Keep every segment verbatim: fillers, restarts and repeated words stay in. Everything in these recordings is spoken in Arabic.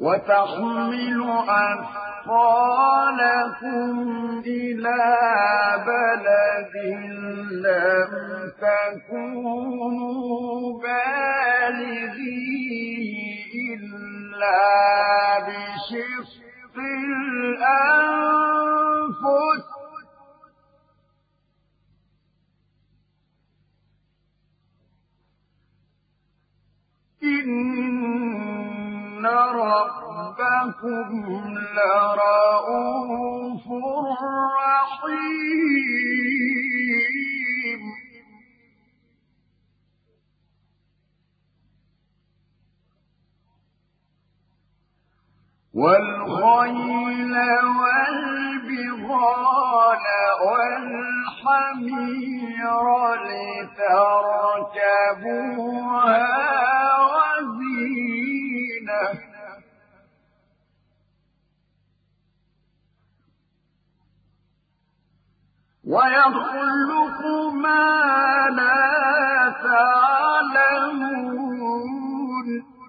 وتحمل أثقالكم إلى بلد لم تكونوا بالغيه إلا بشق الأنفس إن ربكم لرءوف رحيم والخيل والبغال والحمير لتركبوها وزينة ويخلق ما لا تعلمون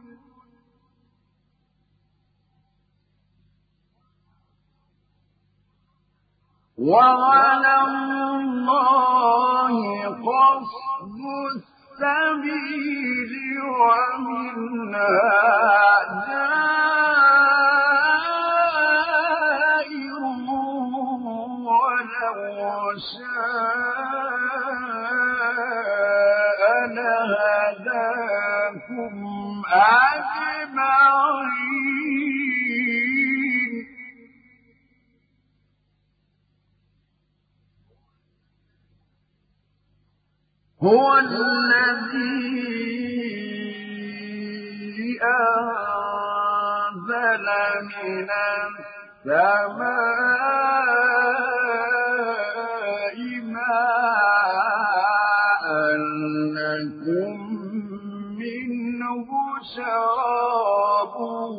وعلى الله قصد السبيل ومنها جائر ولو شاء لهداكم أجمعين هو الذي أنزل من السماء ماء لكم منه شراب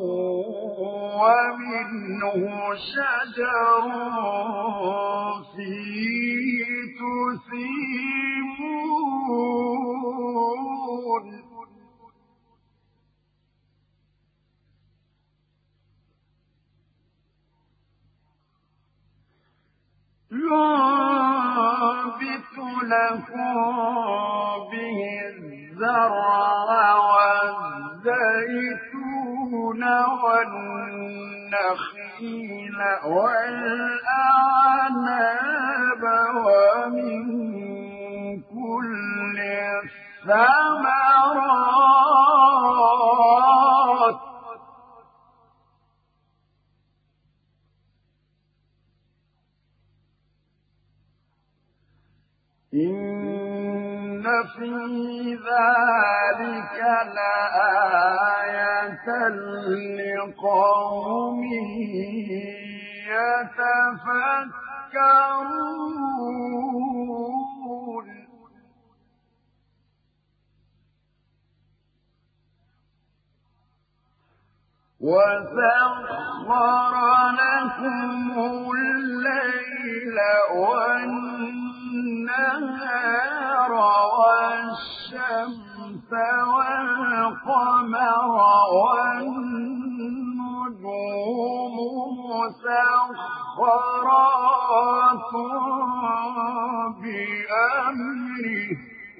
ومنه شجر فيه تسيمون ينبت لكم به الزرع والزيتون والنخيل والأعناب ومن كل الثمرات إن في ذلك لآية لقوم يتفكرون وسخر لكم الليل والنهار والشمس والقمر والنجوم مسخرات بأمره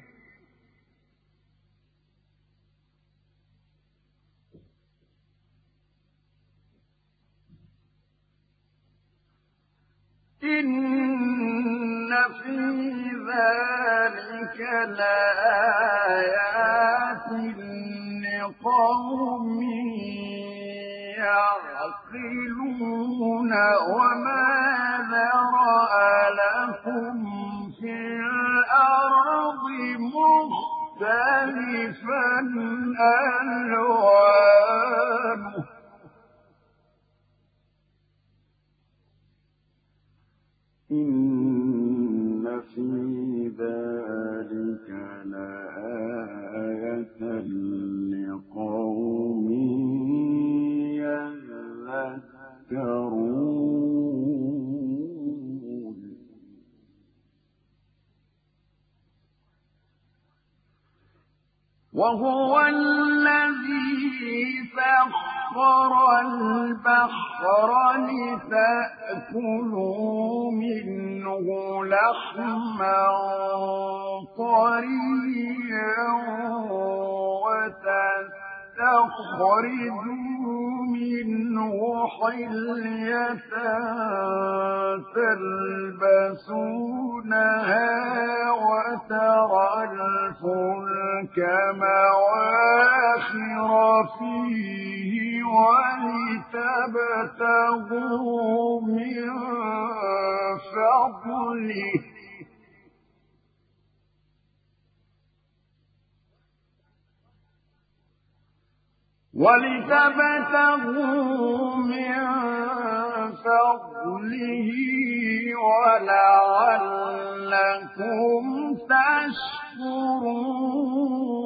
إن في ذلك لآيات لقوم يعقلون وما ذرأ لكم في الأرض مختلفا ألوانه إن في ذلك لآية لقوم يذكرون وهو الذي سخر البحر لتأكلوا منه لحما طريا وتستخرجوا منه حلية تلبسونها وترى الفلك مواخر فيه ولتبتغوا من فضله ولتبتغوا من فضله ولعلكم تشكرون